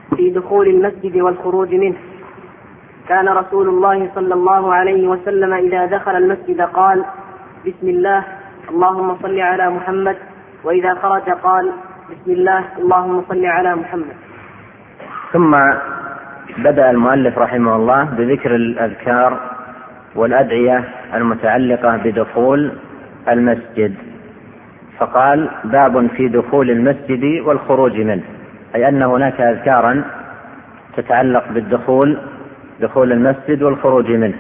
في دخول المسجد والخروج منه. كان رسول الله صلى الله عليه وسلم إذا دخل المسجد قال: بسم الله اللهم صل على محمد، وإذا خرج قال: بسم الله اللهم صل على محمد. ثم بدأ المؤلف رحمه الله بذكر الأذكار والأدعية المتعلقة بدخول المسجد، فقال: باب في دخول المسجد والخروج منه، أي أن هناك أذكارا تتعلق دخول المسجد والخروج منه.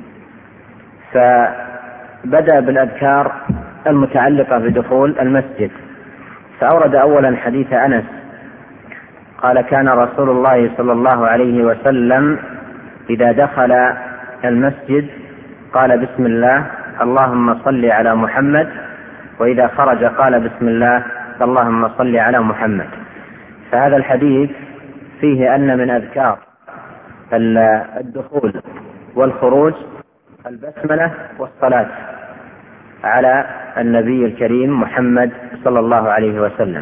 فبدأ بالأذكار المتعلقة بدخول المسجد، فأورد أولا حديث أنس قال: كان رسول الله صلى الله عليه وسلم إذا دخل المسجد قال: بسم الله اللهم صل على محمد، وإذا خرج قال: بسم الله اللهم صل على محمد. فهذا الحديث فيه أن من أذكار الدخول والخروج البسملة والصلاة على النبي الكريم محمد صلى الله عليه وسلم.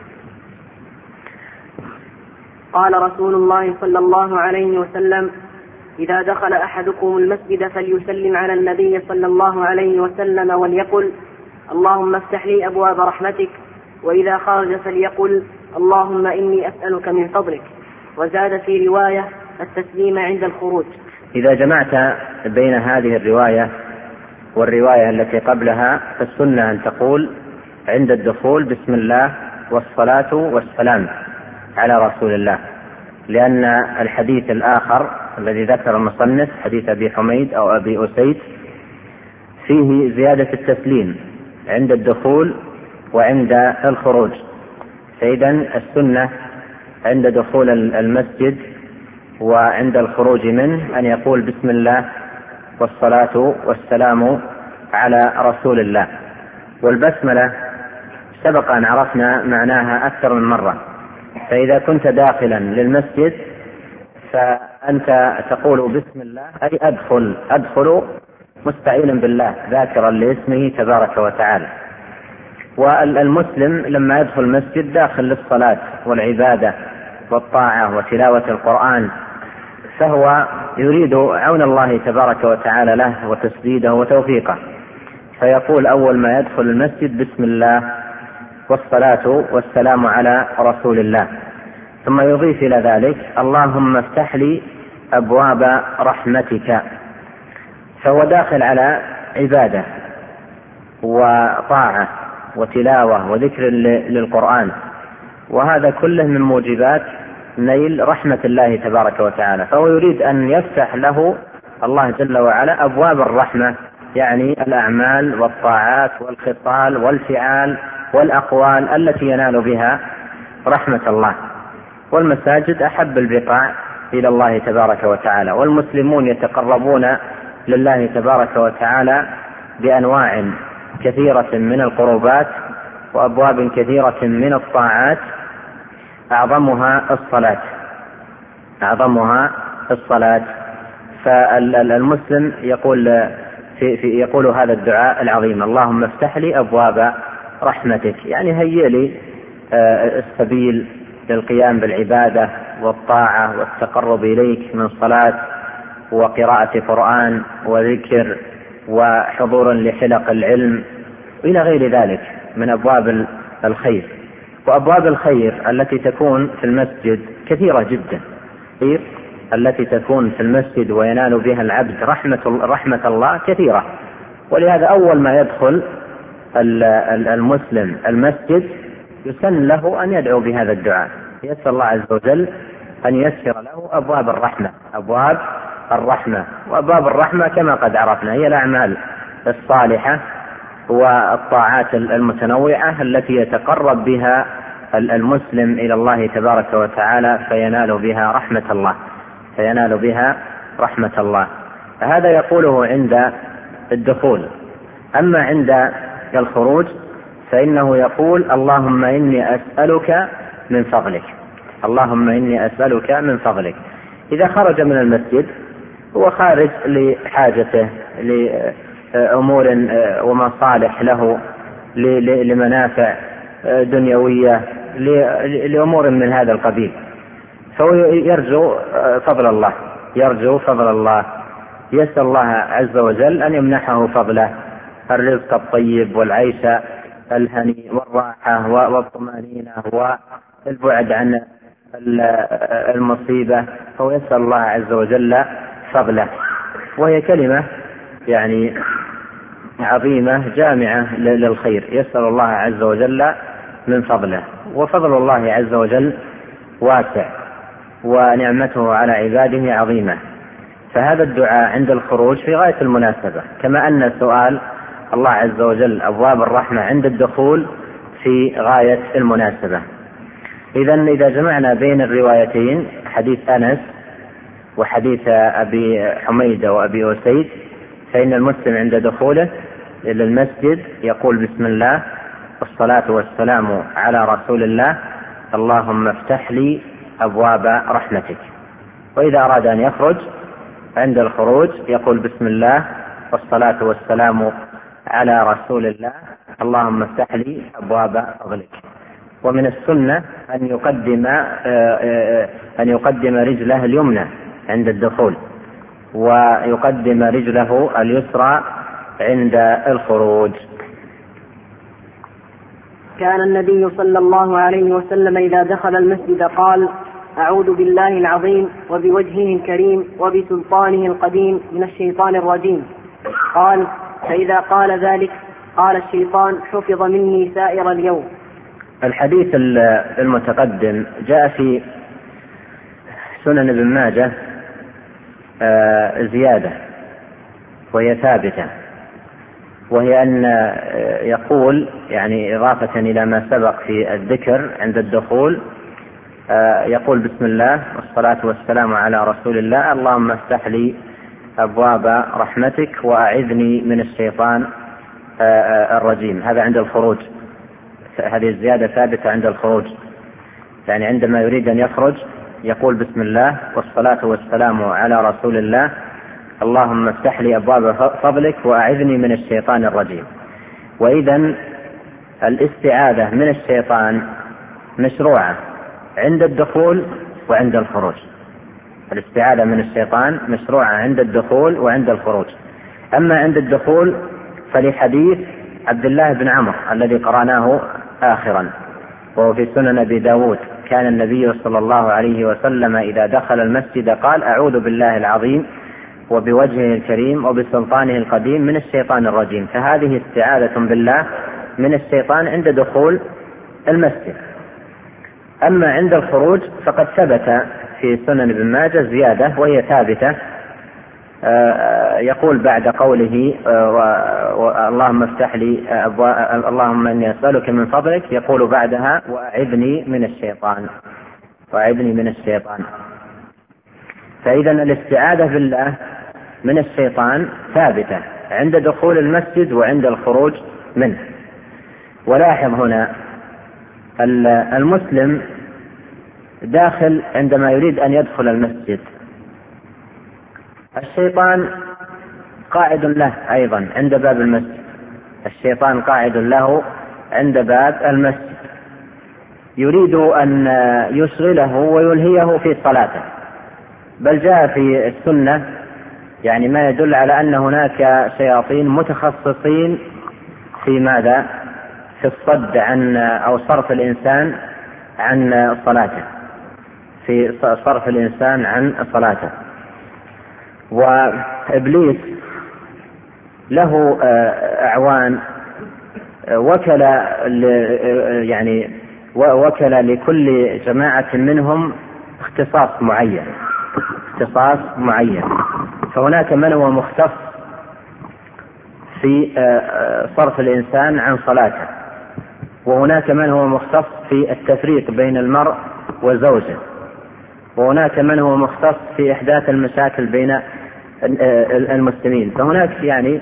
قال رسول الله صلى الله عليه وسلم: إذا دخل أحدكم المسجد فليسلم على النبي صلى الله عليه وسلم وليقل: اللهم افتح لي أبواب رحمتك، وإذا خرج فليقل: اللهم إني أسألك من فضلك. وزاد في رواية: التسليم عند الخروج. إذا جمعت بين هذه الرواية والرواية التي قبلها فالسنة أن تقول عند الدخول: بسم الله والصلاة والسلام على رسول الله، لأن الحديث الآخر الذي ذكر المصنف حديث أبي حميد أو أبي أسيد فيه زيادة التسليم عند الدخول وعند الخروج. فإذا السنة عند دخول المسجد وعند الخروج منه أن يقول: بسم الله والصلاة والسلام على رسول الله. والبسملة سبق أن عرفنا معناها أكثر من مرة، فإذا كنت داخلا للمسجد فأنت تقول بسم الله أي أدخل مستعينا بالله ذاكرا لاسمه تبارك وتعالى. والمسلم لما يدخل المسجد داخل للصلاة والعبادة والطاعة وتلاوة القرآن، فهو يريد عون الله تبارك وتعالى له وتسديده وتوفيقه، فيقول أول ما يدخل المسجد: بسم الله والصلاة والسلام على رسول الله. ثم يضيف إلى ذلك: اللهم افتح لي أبواب رحمتك. فهو داخل على عبادة وطاعة وتلاوة وذكر للقرآن، وهذا كله من موجبات نيل رحمة الله تبارك وتعالى، فهو يريد أن يفتح له الله جل وعلا أبواب الرحمة، يعني الأعمال والطاعات والخصال والفعال والأقوال التي ينال بها رحمة الله. والمساجد أحب البقاع إلى الله تبارك وتعالى، والمسلمون يتقربون لله تبارك وتعالى بأنواع كثيرة من القربات وأبواب كثيرة من الطاعات، أعظمها الصلاة. فالمسلم يقول هذا الدعاء العظيم: اللهم افتح لي أبواب رحمتك، يعني هيئ لي السبيل للقيام بالعبادة والطاعة والتقرب إليك من صلاة وقراءة قرآن وذكر وحضور لحلق العلم إلى غير ذلك من أبواب الخير. وأبواب الخير التي تكون في المسجد كثيرة جدا، التي تكون في المسجد وينال بها العبد رحمة الله كثيرة. ولهذا أول ما يدخل المسلم المسجد يسن له أن يدعو بهذا الدعاء، يسأل الله عز وجل أن يسر له أبواب الرحمة. وأبواب الرحمة كما قد عرفنا هي الأعمال الصالحة والطاعات المتنوعة التي يتقرب بها المسلم إلى الله تبارك وتعالى فينال بها رحمة الله. فهذا يقوله عند الدخول. أما عند الخروج فإنه يقول: اللهم إني أسألك من فضلك. إذا خرج من المسجد هو خارج لحاجته لأمور ومصالح له، لمنافع دنيوية، لأمور من هذا القبيل، فهو يرجو فضل الله، يسأل الله عز وجل أن يمنحه فضله، الرزق الطيب والعيش الهني والراحة والطمأنينة والبعد عن المصيبة، فهو يسأل الله عز وجل فضله. وهي كلمة يعني عظيمة جامعة للخير، يسأل الله عز وجل من فضله، وفضل الله عز وجل واسع ونعمته على عباده عظيمة. فهذا الدعاء عند الخروج في غاية المناسبة، كما أن سؤال الله عز وجل أبواب الرحمة عند الدخول في غاية المناسبة. إذا جمعنا بين الروايتين، حديث أنس وحديث أبي حميدة وأبي أسيد، فإن المسلم عند دخوله إلى المسجد يقول بسم الله والصلاة والسلام على رسول الله، اللهم افتح لي أبواب رحمتك. وإذا أراد أن يخرج عند الخروج يقول بسم الله والصلاة والسلام على رسول الله، اللهم افتح لي أبواب فضلك. ومن السنة أن يقدم رجله اليمنى عند الدخول، ويقدم رجله اليسرى عند الخروج. كان النبي صلى الله عليه وسلم إذا دخل المسجد قال: أعوذ بالله العظيم وبوجهه الكريم وبسلطانه القديم من الشيطان الرجيم. قال: فإذا قال ذلك قال الشيطان: حفظ مني سائر اليوم. الحديث المتقدم جاء في سنن ابن ماجه زيادة وهي ثابتة، وهي أن يقول يعني إضافة إلى ما سبق في الذكر عند الدخول، يقول بسم الله والصلاة والسلام على رسول الله، اللهم افتح لي أبواب رحمتك وأعذني من الشيطان الرجيم. هذا عند الخروج، هذه الزيادة ثابتة عند الخروج، يعني عندما يريد أن يخرج يقول بسم الله والصلاة والسلام على رسول الله، اللهم افتح لي أبواب فضلك وأعذني من الشيطان الرجيم. وإذن الاستعاذة من الشيطان مشروعة عند الدخول وعند الخروج. الاستعاذة من الشيطان مشروعة عند الدخول وعند الخروج. أما عند الدخول فلحديث عبد الله بن عمرو الذي قرأناه آخرا، وهو في سنن أبي داود، كان النبي صلى الله عليه وسلم إذا دخل المسجد قال: أعوذ بالله العظيم وبوجهه الكريم وبسلطانه القديم من الشيطان الرجيم. فهذه استعاذة بالله من الشيطان عند دخول المسجد. أما عند الخروج فقد ثبت في سنن ابن ماجه زيادة وهي ثابتة، يقول بعد قوله اللهم افتح لي اللهم إني أسألك من فضلك، يقول بعدها وأعذني من الشيطان. فإذا الاستعاذة بالله من الشيطان ثابتة عند دخول المسجد وعند الخروج منه. ولاحظ هنا المسلم داخل عندما يريد أن يدخل المسجد، الشيطان قاعد له أيضا عند باب المسجد، الشيطان قاعد له عند باب المسجد، يريد أن يشغله ويلهيه في صلاته. بل جاء في السنة يعني ما يدل على أن هناك شياطين متخصصين في ماذا؟ في الصد عن أو صرف الإنسان عن صلاته، في صرف الإنسان عن صلاته. وإبليس له أعوان، وكل لكل جماعة منهم اختصاص معين. فهناك من هو مختص في صرف الإنسان عن صلاته، وهناك من هو مختص في التفريق بين المرء وزوجه، وهناك من هو مختص في إحداث المشاكل بين المسلمين. فهناك يعني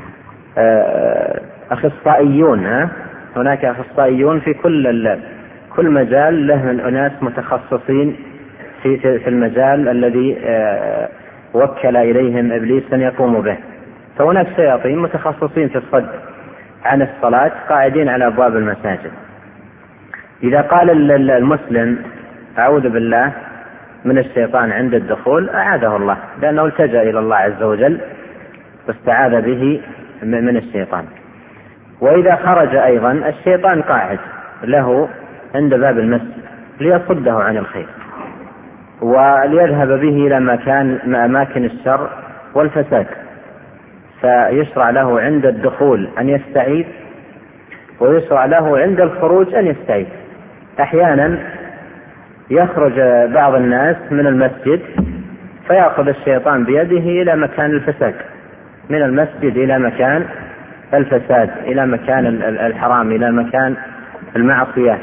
أخصائيون، هناك أخصائيون في كل مجال، له أناس متخصصين في المجال الذي وكل إليهم إبليس أن يقوموا به. فهناك شياطين متخصصين في الصد عن الصلاة قاعدين على أبواب المساجد. إذا قال المسلم أعوذ بالله من الشيطان عند الدخول أعاذه الله، لأنه التجأ إلى الله عز وجل واستعاذ به من الشيطان. وإذا خرج أيضا الشيطان قاعد له عند باب المسجد ليصده عن الخير وليذهب به إلى أماكن الشر والفساد، فيشرع له عند الدخول أن يستعيذ، ويشرع له عند الخروج أن يستعيذ. أحيانا يخرج بعض الناس من المسجد فيأخذ الشيطان بيده إلى مكان الفساد، من المسجد إلى مكان الفساد، إلى مكان الحرام، إلى مكان المعصية،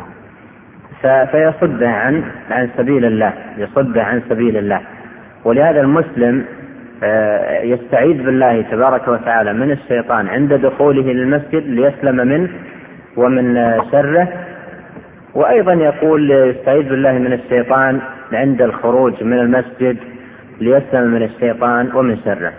فيصده عن سبيل الله، يصده عن سبيل الله. ولهذا المسلم يستعيذ بالله تبارك وتعالى من الشيطان عند دخوله للمسجد ليسلم منه ومن شره، وأيضا يقول يستعيذ بالله من الشيطان عند الخروج من المسجد ليسلم من الشيطان ومن شره.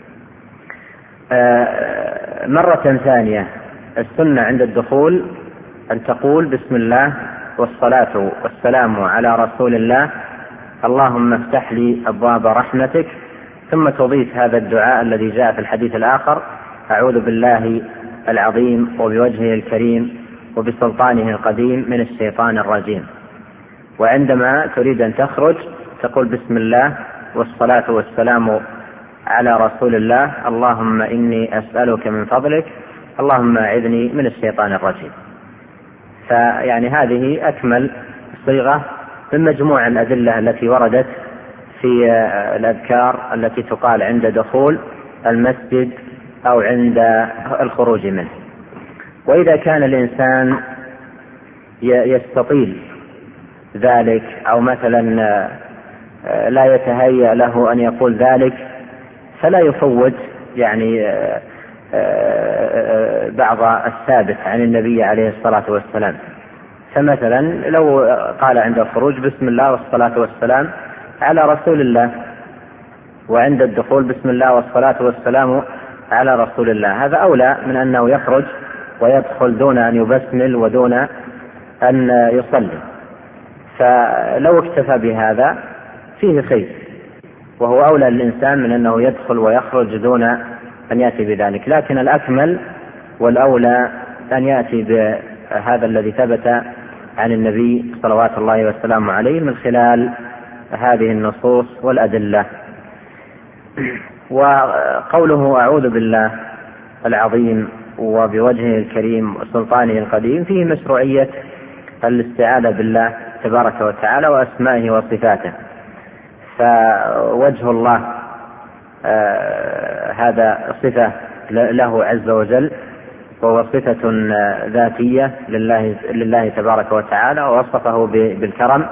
مرة ثانية السنة عند الدخول أن تقول بسم الله والصلاة والسلام على رسول الله، اللهم افتح لي أبواب رحمتك، ثم تضيف هذا الدعاء الذي جاء في الحديث الآخر: أعوذ بالله العظيم وبوجهه الكريم وبسلطانه القديم من الشيطان الرجيم. وعندما تريد أن تخرج تقول بسم الله والصلاة والسلام على رسول الله، اللهم إني أسألك من فضلك، اللهم أعذني من الشيطان الرجيم. فيعني هذه أكمل صيغة من مجموع الأدلة التي وردت في الأذكار التي تقال عند دخول المسجد أو عند الخروج منه. وإذا كان الإنسان يستطيل ذلك أو مثلا لا يتهيأ له أن يقول ذلك فلا يفوت يعني بعض الثابت عن النبي عليه الصلاة والسلام. فمثلا لو قال عند الخروج بسم الله والصلاة والسلام على رسول الله، وعند الدخول بسم الله والصلاة والسلام على رسول الله، هذا أولى من أنه يخرج ويدخل دون أن يبسمل ودون أن يصلي. فلو اكتفى بهذا فيه خير، وهو أولى للإنسان من أنه يدخل ويخرج دون أن يأتي بذلك. لكن الأكمل والأولى أن يأتي بهذا الذي ثبت عن النبي صلوات الله وسلامه عليه من خلال هذه النصوص والأدلة. وقوله أعوذ بالله العظيم وبوجهه الكريم وسلطانه القديم فيه مشروعية الاستعاذة بالله تبارك وتعالى وأسمائه وصفاته. فوجه الله هذا صفة له عز وجل، وهو صفة ذاتية لله تبارك وتعالى، ووصفه بالكرم.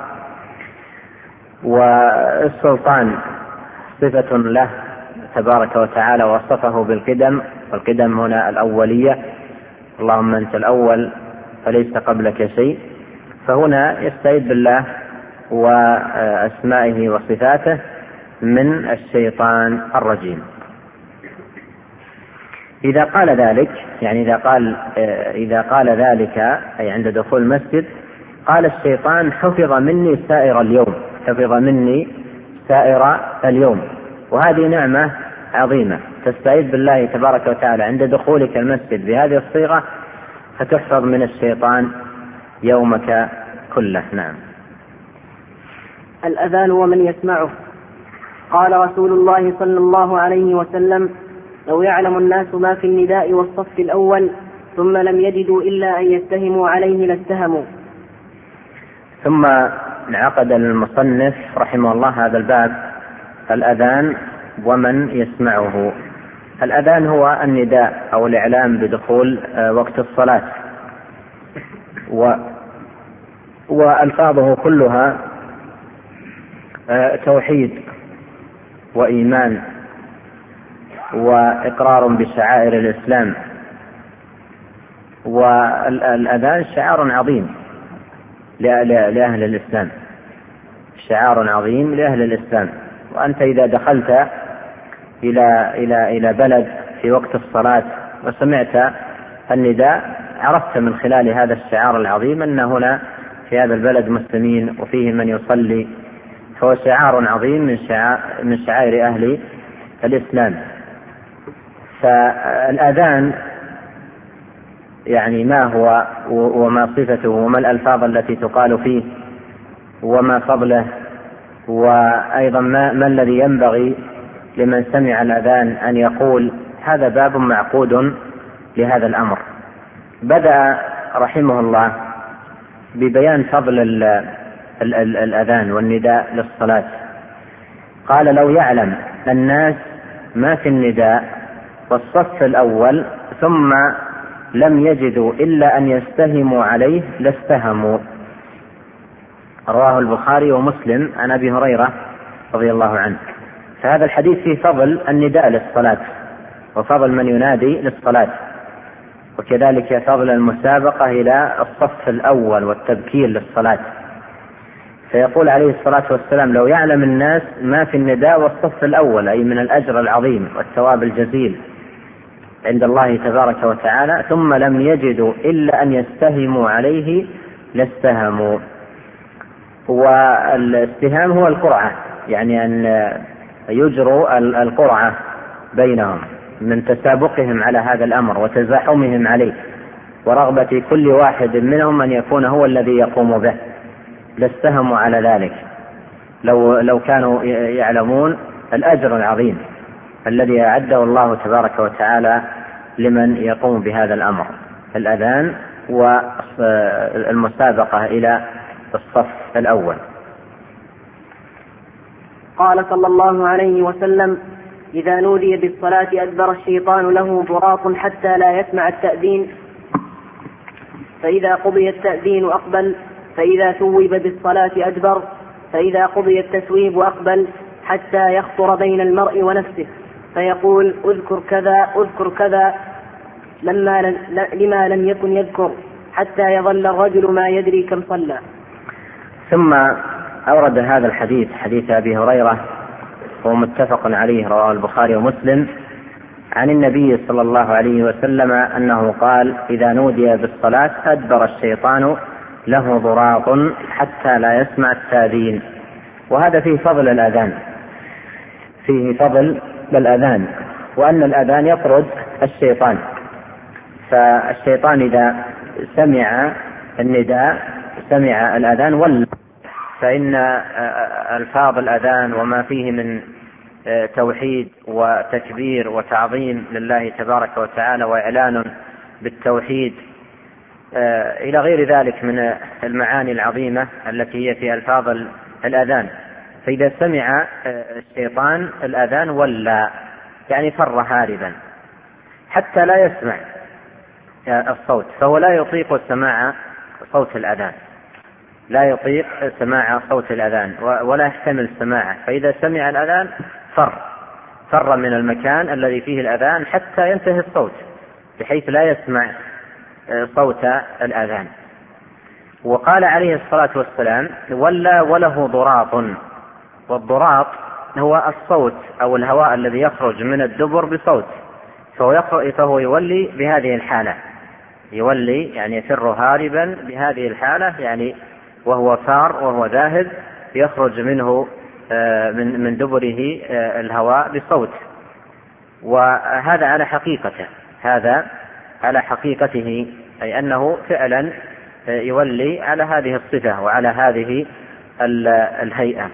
والسلطان صفة له تبارك وتعالى ووصفه بالقدم، والقدم هنا الأولية، اللهم أنت الأول فليس قبلك شيء. فهنا يستعيذ بالله وأسمائه وصفاته من الشيطان الرجيم. إذا قال ذلك، يعني إذا قال ذلك أي عند دخول المسجد، قال الشيطان حفظ مني سائر اليوم، حفظ مني سائر اليوم. وهذه نعمة عظيمة، تستعيذ بالله تبارك وتعالى عند دخولك المسجد بهذه الصيغة فتحفظ من الشيطان يومك كله. نعم. الأذان ومن يسمعه. قال رسول الله صلى الله عليه وسلم: لو يعلم الناس ما في النداء والصف الأول ثم لم يجدوا إلا أن يتهموا عليه لاتهموا. ثم انعقد المصنف رحمه الله هذا الباب: الأذان ومن يسمعه. الأذان هو النداء أو الإعلام بدخول وقت الصلاة، وألفاظه كلها توحيد وإيمان وإقرار بشعائر الإسلام. والأذان شعار عظيم لأهل الإسلام، شعار عظيم لأهل الإسلام. وأنت إذا دخلت إلى بلد في وقت الصلاة وسمعت النداء عرفت من خلال هذا الشعار العظيم أن هنا في هذا البلد مسلمين وفيه من يصلي فهو شعار عظيم من شعائر أهل الإسلام. فالأذان يعني ما هو وما صفته وما الألفاظ التي تقال فيه وما فضله، وأيضا ما الذي ينبغي لمن سمع الأذان أن يقول، هذا باب معقود لهذا الأمر. بدأ رحمه الله ببيان فضل الأذان والنداء للصلاة. قال: لو يعلم الناس ما في النداء والصف الأول ثم لم يجدوا إلا أن يستهموا عليه لاستهموا. رواه البخاري ومسلم عن أبي هريرة رضي الله عنه. فهذا الحديث فيه فضل النداء للصلاة وفضل من ينادي للصلاة، وكذلك فضل المسابقة إلى الصف الأول والتبكير للصلاة. فيقول عليه الصلاة والسلام: لو يعلم الناس ما في النداء والصف الأول، أي من الأجر العظيم والثواب الجزيل عند الله تبارك وتعالى، ثم لم يجدوا إلا أن يستهموا عليه لاستهموا. والاستهام هو القرعة، يعني أن يجروا القرعة بينهم من تسابقهم على هذا الأمر وتزاحمهم عليه ورغبة كل واحد منهم أن يكون هو الذي يقوم به، لاستهموا على ذلك لو كانوا يعلمون الأجر العظيم الذي أعده الله تبارك وتعالى لمن يقوم بهذا الأمر، الأذان والمسابقة إلى الصف الأول. قال صلى الله عليه وسلم: إذا نودي بالصلاة أدبر الشيطان له ضراط حتى لا يسمع التأذين، فإذا قضي التأذين أقبل، فإذا ثوب بالصلاة أدبر، فإذا قضي التثويب أقبل، حتى يخطر بين المرء ونفسه فيقول: اذكر كذا اذكر كذا، لما لم يكن يذكر، حتى يظل الرجل ما يدري كم صلى. ثم أورد هذا الحديث، حديث أبي هريرة، هو متفق عليه، رواه البخاري ومسلم، عن النبي صلى الله عليه وسلم أنه قال: إذا نودي بالصلاة أدبر الشيطان له ضراط حتى لا يسمع التأذين. وهذا فيه فضل الأذان، فيه فضل الأذان، وأن الأذان يطرد الشيطان. فالشيطان إذا سمع النداء سمع الأذان ولا، فإن ألفاظ الأذان وما فيه من توحيد وتكبير وتعظيم لله تبارك وتعالى وإعلان بالتوحيد إلى غير ذلك من المعاني العظيمة التي هي في ألفاظ الأذان. فإذا سمع الشيطان الأذان ولا، يعني فر هاربا حتى لا يسمع الصوت، فهو لا يطيق سماع صوت الأذان، لا يطيق سماع صوت الأذان ولا يحتمل سماعه. فإذا سمع الأذان فر من المكان الذي فيه الأذان حتى ينتهي الصوت، بحيث لا يسمع صوت الأذان. وقال عليه الصلاة والسلام: ولا وله ضراط. والضراط هو الصوت أو الهواء الذي يخرج من الدبر بصوت، فهو يولي بهذه الحالة، يولي يعني يفر هاربا بهذه الحالة، يعني وهو فار وهو ذاهب يخرج منه من دبره الهواء بصوت. وهذا على حقيقته، هذا على حقيقته، أي أنه فعلا يولي على هذه الصفة وعلى هذه الهيئة.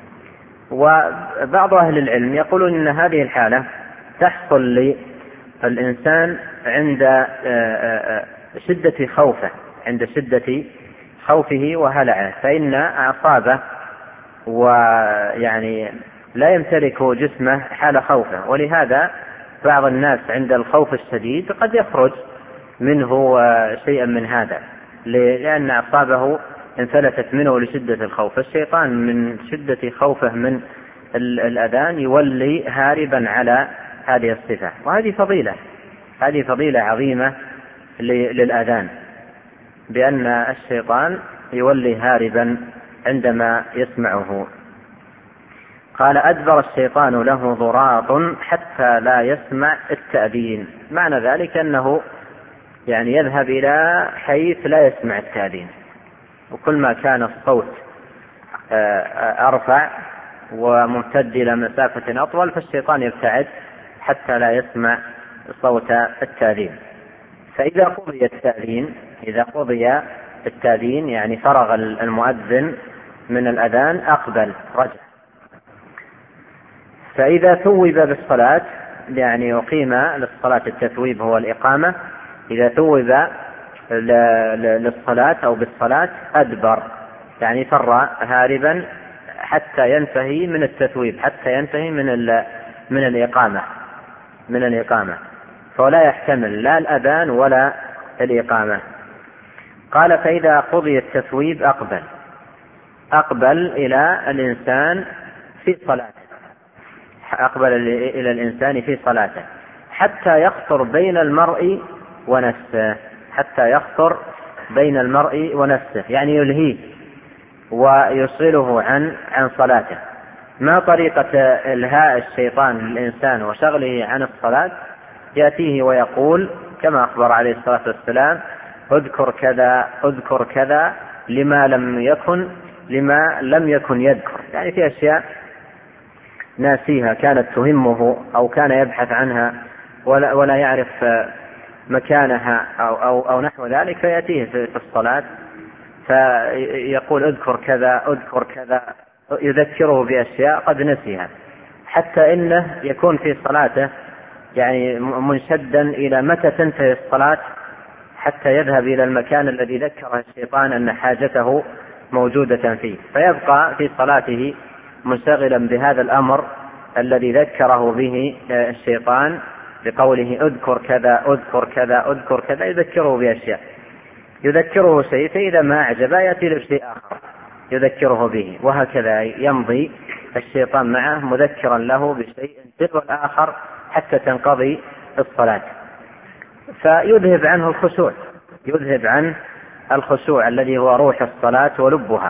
وبعض أهل العلم يقولون إن هذه الحالة تحصل للإنسان عند شدة خوفه، عند شدة خوفه وهلعه، فإن أعصابه ويعني لا يمتلك جسمه حال خوفه. ولهذا بعض الناس عند الخوف الشديد قد يخرج منه شيئا من هذا، لأن أعصابه انفلتت منه لشدة الخوف. الشيطان من شدة خوفه من الأذان يولي هاربا على هذه الصفة. وهذه فضيلة عظيمة للأذان، بأن الشيطان يولي هاربا عندما يسمعه. قال: أدبر الشيطان له ضراط حتى لا يسمع التأذين. معنى ذلك أنه يعني يذهب إلى حيث لا يسمع التأذين، وكل ما كان الصوت أرفع وممتد إلى مسافة أطول، فالشيطان يبتعد حتى لا يسمع صوت التأذين. فإذا قضي التأذين يعني فرغ المؤذن من الأذان أقبل رجع. فإذا ثوب بالصلاة يعني أقيم للصلاة، التثويب هو الإقامة، إذا ثوب للصلاة أو بالصلاة أدبر يعني فر هاربا حتى ينتهي من التثويب، حتى ينتهي من الإقامة، فلا يحتمل لا الأذان ولا الإقامة. قال فإذا قضي التثويب أقبل إلى الإنسان في صلاته، حتى يخطر بين المرء ونفسه، يعني يلهيه ويصله عن صلاته. ما طريقة إلهاء الشيطان للإنسان وشغله عن الصلاة؟ يأتيه ويقول كما أخبر عليه الصلاة والسلام: اذكر كذا لما لم يكن يذكر، يعني في أشياء ناسيها كانت تهمه أو كان يبحث عنها ولا يعرف مكانها أو نحو ذلك، فيأتيه في الصلاة فيقول اذكر كذا، يذكره بأشياء قد نسيها، حتى إنه يكون في صلاته يعني منشدا إلى متى تنتهي الصلاة حتى يذهب إلى المكان الذي ذكره الشيطان أن حاجته موجودة فيه، فيبقى في صلاته منشغلا بهذا الأمر الذي ذكره به الشيطان بقوله اذكر كذا، يذكره بأشياء، يذكره شيء، فإذا ما أعجب يأتي لشيء آخر يذكره به، وهكذا يمضي الشيطان معه مذكرا له بشيء تلو الآخر حتى تنقضي الصلاة، فيذهب عنه الخشوع الذي هو روح الصلاة ولبها.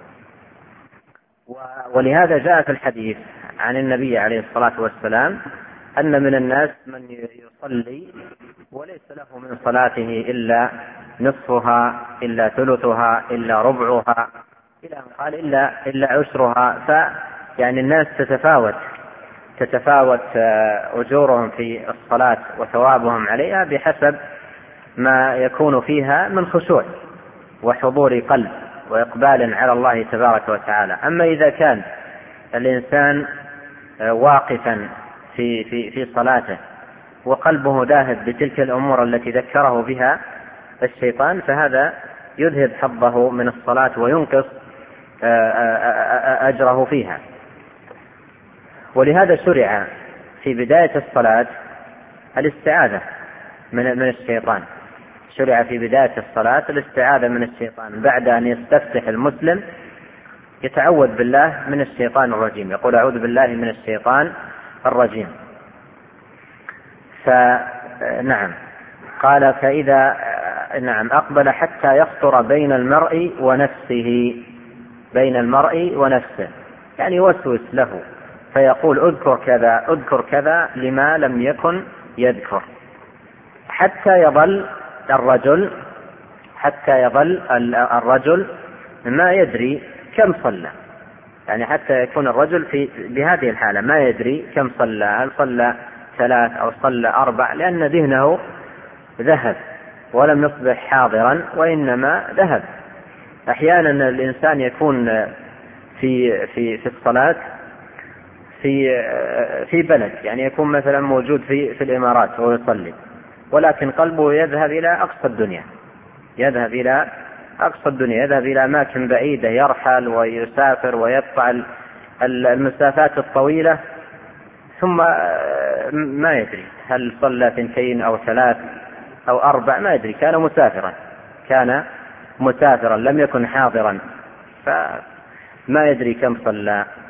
ولهذا جاء في الحديث عن النبي عليه الصلاة والسلام أن من الناس من يصلي وليس له من صلاته إلا نصفها إلا ثلثها إلا ربعها إلى أن قال إلا عشرها. فيعني الناس تتفاوت أجورهم في الصلاة وثوابهم عليها بحسب ما يكون فيها من خشوع وحضور قلب وإقبال على الله تبارك وتعالى. أما إذا كان الإنسان واقفا في صلاته وقلبه ذاهب بتلك الأمور التي ذكره بها الشيطان، فهذا يذهب حظه من الصلاة وينقص أجره فيها. ولهذا شرع في بداية الصلاة الاستعاذة من الشيطان، شرع في بداية الصلاة الاستعاذة من الشيطان، بعد أن يستفتح المسلم يتعوذ بالله من الشيطان الرجيم، يقول أعوذ بالله من الشيطان الرجيم. فنعم قال فإذا أقبل حتى يخطر بين المرء ونفسه، يعني يوسوس له فيقول اذكر كذا لما لم يكن يذكر، حتى يظل الرجل ما يدري كم صلى، يعني حتى يكون الرجل بهذه الحالة ما يدري كم صلى، هل صلى 3 أو صلى 4، لأن ذهنه ذهب ولم يصبح حاضرا وإنما ذهب. أحيانا الإنسان يكون في الصلاة في بلد، يعني يكون مثلا موجود في الإمارات وهو يصلي، ولكن قلبه يذهب إلى أقصى الدنيا، يذهب إلى أماكن بعيدة، يرحل ويسافر ويقطع المسافات الطويلة، ثم ما يدري هل صلى 2 أو 3 أو 4، ما يدري، كان مسافرا لم يكن حاضرا، فما يدري كم صلى.